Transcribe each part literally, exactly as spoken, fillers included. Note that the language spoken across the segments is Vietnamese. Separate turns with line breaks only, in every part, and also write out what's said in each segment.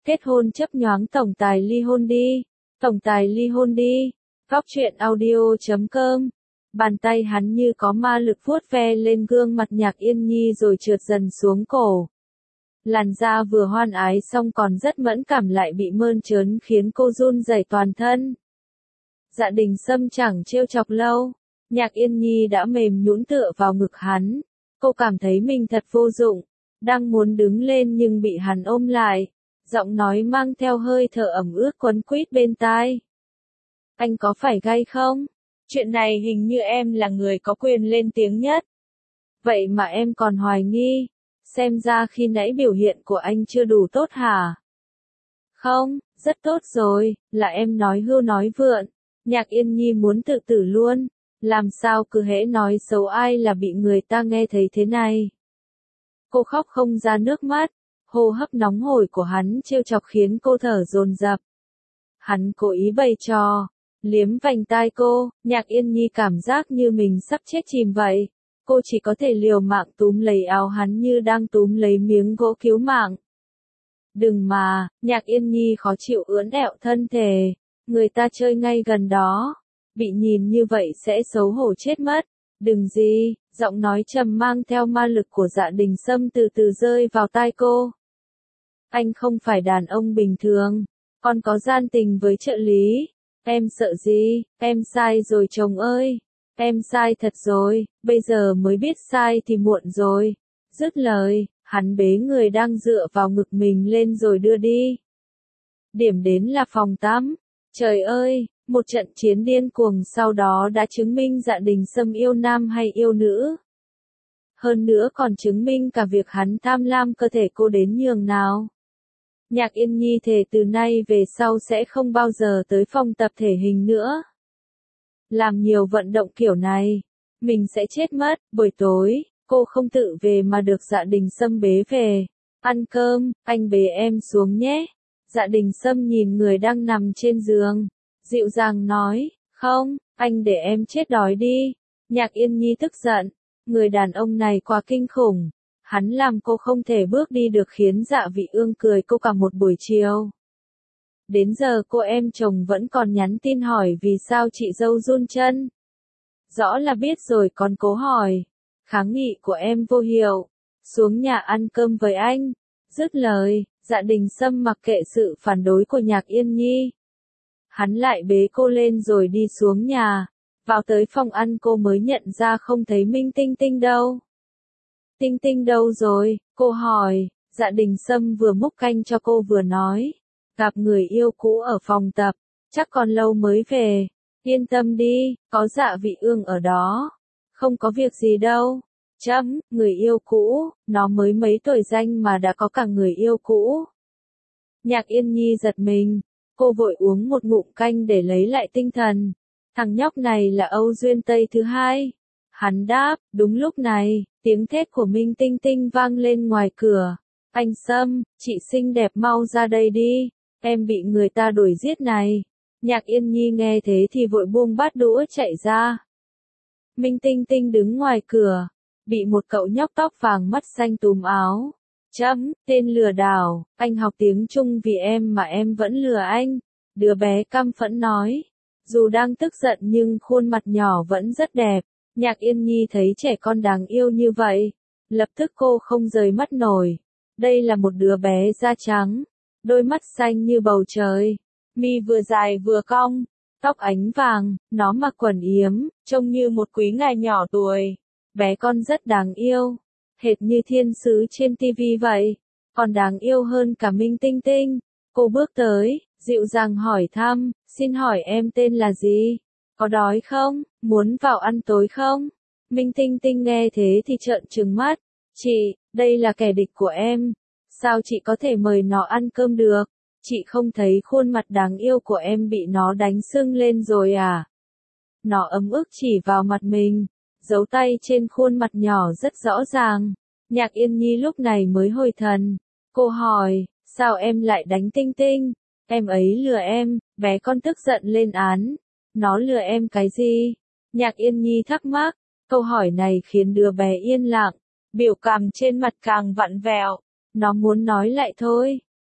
Kết hôn chấp nhoáng tổng tài ly hôn đi. Tổng tài ly hôn đi. Góc truyện audio chấm com. Bàn tay hắn như có ma lực vuốt ve lên gương mặt Nhạc Yên Nhi rồi trượt dần xuống cổ. Làn da vừa hoan ái xong còn rất mẫn cảm lại bị mơn trớn khiến cô run rẩy toàn thân. Dạ Đình Sâm chẳng trêu chọc lâu. Nhạc Yên Nhi đã mềm nhũn tựa vào ngực hắn. Cô cảm thấy mình thật vô dụng. Đang muốn đứng lên nhưng bị hắn ôm lại. Giọng nói mang theo hơi thở ẩm ướt quấn quýt bên tai. Anh có phải gay không? Chuyện này hình như em là người có quyền lên tiếng nhất. Vậy mà em còn hoài nghi. Xem ra khi nãy biểu hiện của anh chưa đủ tốt hả? Không, rất tốt rồi, là em nói hưu nói vượn. Nhạc Yên Nhi muốn tự tử luôn. Làm sao cứ hễ nói xấu ai là bị người ta nghe thấy thế này. Cô khóc không ra nước mắt. Hô hấp nóng hổi của hắn trêu chọc khiến cô thở dồn dập. Hắn cố ý bày trò, liếm vành tai cô. Nhạc Yên Nhi cảm giác như mình sắp chết chìm vậy. Cô chỉ có thể liều mạng túm lấy áo hắn như đang túm lấy miếng gỗ cứu mạng. Đừng mà, Nhạc Yên Nhi khó chịu ưỡn ẹo thân thể. Người ta chơi ngay gần đó. Bị nhìn như vậy sẽ xấu hổ chết mất. Đừng gì, giọng nói trầm mang theo ma lực của Dạ Đình Sâm từ từ rơi vào tai cô. Anh không phải đàn ông bình thường. Con có gian tình với trợ lý. Em sợ gì, em sai rồi chồng ơi. Em sai thật rồi, bây giờ mới biết sai thì muộn rồi. Dứt lời, hắn bế người đang dựa vào ngực mình lên rồi đưa đi. Điểm đến là phòng tắm. Trời ơi, một trận chiến điên cuồng sau đó đã chứng minh Dạ Đình Sâm yêu nam hay yêu nữ. Hơn nữa còn chứng minh cả việc hắn tham lam cơ thể cô đến nhường nào. Nhạc Yên Nhi thề từ nay về sau sẽ không bao giờ tới phòng tập thể hình nữa. Làm nhiều vận động kiểu này, mình sẽ chết mất. Buổi tối, cô không tự về mà được Dạ Đình Sâm bế về. Ăn cơm, anh bế em xuống nhé. Dạ Đình Sâm nhìn người đang nằm trên giường, dịu dàng nói, không, anh để em chết đói đi. Nhạc Yên Nhi tức giận, người đàn ông này quá kinh khủng. Hắn làm cô không thể bước đi được khiến Dạ Vị Ương cười cô cả một buổi chiều. Đến giờ cô em chồng vẫn còn nhắn tin hỏi vì sao chị dâu run chân. Rõ là biết rồi còn cố hỏi. Kháng nghị của em vô hiệu. Xuống nhà ăn cơm với anh. Dứt lời, Dạ Đình Sâm mặc kệ sự phản đối của Nhạc Yên Nhi. Hắn lại bế cô lên rồi đi xuống nhà. Vào tới phòng ăn cô mới nhận ra không thấy Minh Tinh Tinh đâu. Tinh Tinh đâu rồi, cô hỏi. Dạ Đình Sâm vừa múc canh cho cô vừa nói. Gặp người yêu cũ ở phòng tập, chắc còn lâu mới về. Yên tâm đi, có Dạ Vị Ương ở đó. Không có việc gì đâu. Chấm, người yêu cũ, nó mới mấy tuổi danh mà đã có cả người yêu cũ. Nhạc Yên Nhi giật mình, cô vội uống một ngụm canh để lấy lại tinh thần. Thằng nhóc này là Âu Duyên Tây thứ hai. Hắn đáp, đúng lúc này, tiếng thét của Minh Tinh Tinh vang lên ngoài cửa. Anh Sâm, chị xinh đẹp mau ra đây đi, em bị người ta đuổi giết này. Nhạc Yên Nhi nghe thế thì vội buông bát đũa chạy ra. Minh Tinh Tinh đứng ngoài cửa, bị một cậu nhóc tóc vàng mắt xanh túm áo. Chấm, tên lừa đảo, anh học tiếng Trung vì em mà em vẫn lừa anh. Đứa bé căm phẫn nói. Dù đang tức giận nhưng khuôn mặt nhỏ vẫn rất đẹp. Nhạc Yên Nhi thấy trẻ con đáng yêu như vậy. Lập tức cô không rời mắt nổi. Đây là một đứa bé da trắng. Đôi mắt xanh như bầu trời. Mi vừa dài vừa cong. Tóc ánh vàng, nó mặc quần yếm, trông như một quý ngài nhỏ tuổi. Bé con rất đáng yêu. Hệt như thiên sứ trên tivi vậy. Còn đáng yêu hơn cả Minh Tinh Tinh. Cô bước tới, dịu dàng hỏi thăm, xin hỏi em tên là gì? Có đói không? Muốn vào ăn tối không? Minh Tinh Tinh nghe thế thì trợn trừng mắt. Chị, đây là kẻ địch của em. Sao chị có thể mời nó ăn cơm được? Chị không thấy khuôn mặt đáng yêu của em bị nó đánh sưng lên rồi à? Nó ấm ức chỉ vào mặt mình. Dấu tay trên khuôn mặt nhỏ rất rõ ràng. Nhạc Yên Nhi lúc này mới hồi thần. Cô hỏi, sao em lại đánh Tinh Tinh? Em ấy lừa em. Bé con tức giận lên án. Nó lừa em cái gì? Nhạc Yên Nhi thắc mắc. Câu hỏi này khiến đứa bé yên lặng. Biểu cảm trên mặt càng vặn vẹo. Nó muốn nói lại thôi.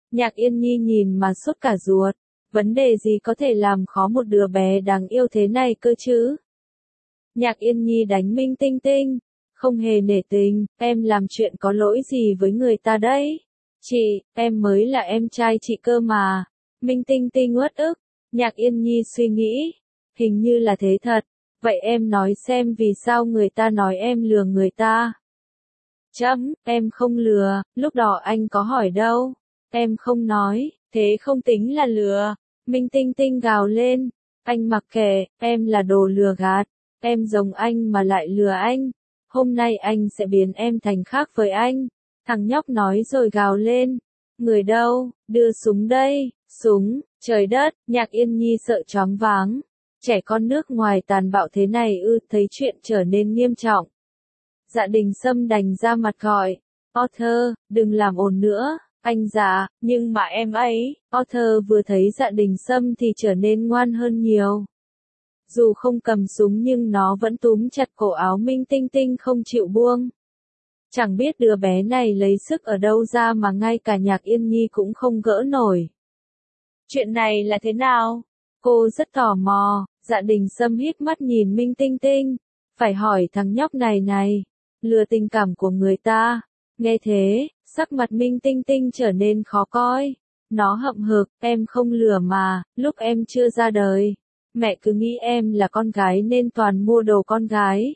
Nhạc Yên Nhi nhìn mà sốt cả ruột. Vấn đề gì có thể làm khó một đứa bé đáng yêu thế này cơ chứ? Nhạc Yên Nhi đánh Minh Tinh Tinh. Không hề nể tình, em làm chuyện có lỗi gì với người ta đấy? Chị, em mới là em trai chị cơ mà. Minh Tinh Tinh uất ức. Nhạc Yên Nhi suy nghĩ. Hình như là thế thật. Vậy em nói xem vì sao người ta nói em lừa người ta? Chấm, em không lừa, lúc đó anh có hỏi đâu. Em không nói, thế không tính là lừa. Minh Tinh Tinh gào lên. Anh mặc kệ, em là đồ lừa gạt. Em giống anh mà lại lừa anh. Hôm nay anh sẽ biến em thành khác với anh. Thằng nhóc nói rồi gào lên. Người đâu, đưa súng đây, súng, trời đất, Nhạc Yên Nhi sợ choáng váng. Trẻ con nước ngoài tàn bạo thế này ư, thấy chuyện trở nên nghiêm trọng. Dạ Đình Sâm đành ra mặt gọi. Arthur, đừng làm ồn nữa, anh dạ, nhưng mà em ấy. Arthur vừa thấy Dạ Đình Sâm thì trở nên ngoan hơn nhiều. Dù không cầm súng nhưng nó vẫn túm chặt cổ áo Minh Tinh Tinh không chịu buông. Chẳng biết đứa bé này lấy sức ở đâu ra mà ngay cả Nhạc Yên Nhi cũng không gỡ nổi. Chuyện này là thế nào? Cô rất tò mò. Dạ Đình Sâm hít mắt nhìn Minh Tinh Tinh. Phải hỏi thằng nhóc này này. Lừa tình cảm của người ta. Nghe thế, sắc mặt Minh Tinh Tinh trở nên khó coi. Nó hậm hực, em không lừa mà, lúc em chưa ra đời. Mẹ cứ nghĩ em là con gái nên toàn mua đồ con gái.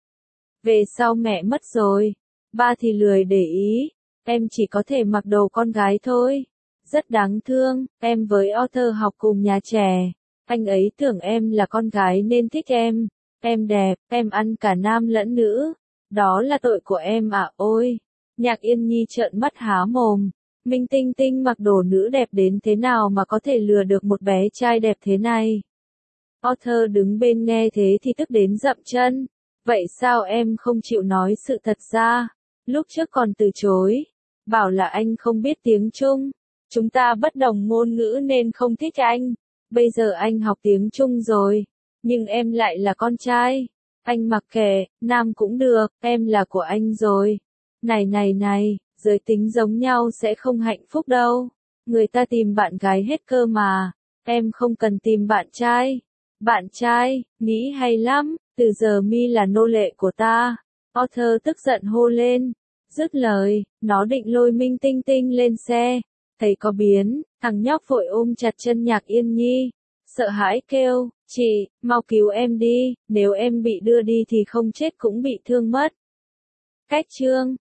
Về sau mẹ mất rồi. Ba thì lười để ý. Em chỉ có thể mặc đồ con gái thôi. Rất đáng thương, em với Arthur học cùng nhà trẻ. Anh ấy tưởng em là con gái nên thích em. Em đẹp, em ăn cả nam lẫn nữ. Đó là tội của em à, ôi. Nhạc Yên Nhi trợn mắt há mồm. Minh Tinh Tinh mặc đồ nữ đẹp đến thế nào mà có thể lừa được một bé trai đẹp thế này. Arthur đứng bên nghe thế thì tức đến dậm chân. Vậy sao em không chịu nói sự thật ra? Lúc trước còn từ chối. Bảo là anh không biết tiếng Trung. Chúng ta bất đồng ngôn ngữ nên không thích anh. Bây giờ anh học tiếng Trung rồi. Nhưng em lại là con trai. Anh mặc kệ, nam cũng được, em là của anh rồi. Này này này, giới tính giống nhau sẽ không hạnh phúc đâu. Người ta tìm bạn gái hết cơ mà. Em không cần tìm bạn trai. Bạn trai, nghĩ hay lắm, từ giờ mi là nô lệ của ta. Arthur tức giận hô lên. Dứt lời, nó định lôi Minh Tinh Tinh lên xe. Thấy có biến, thằng nhóc vội ôm chặt chân Nhạc Yên Nhi. Sợ hãi kêu, chị, mau cứu em đi, nếu em bị đưa đi thì không chết cũng bị thương mất. Cách chương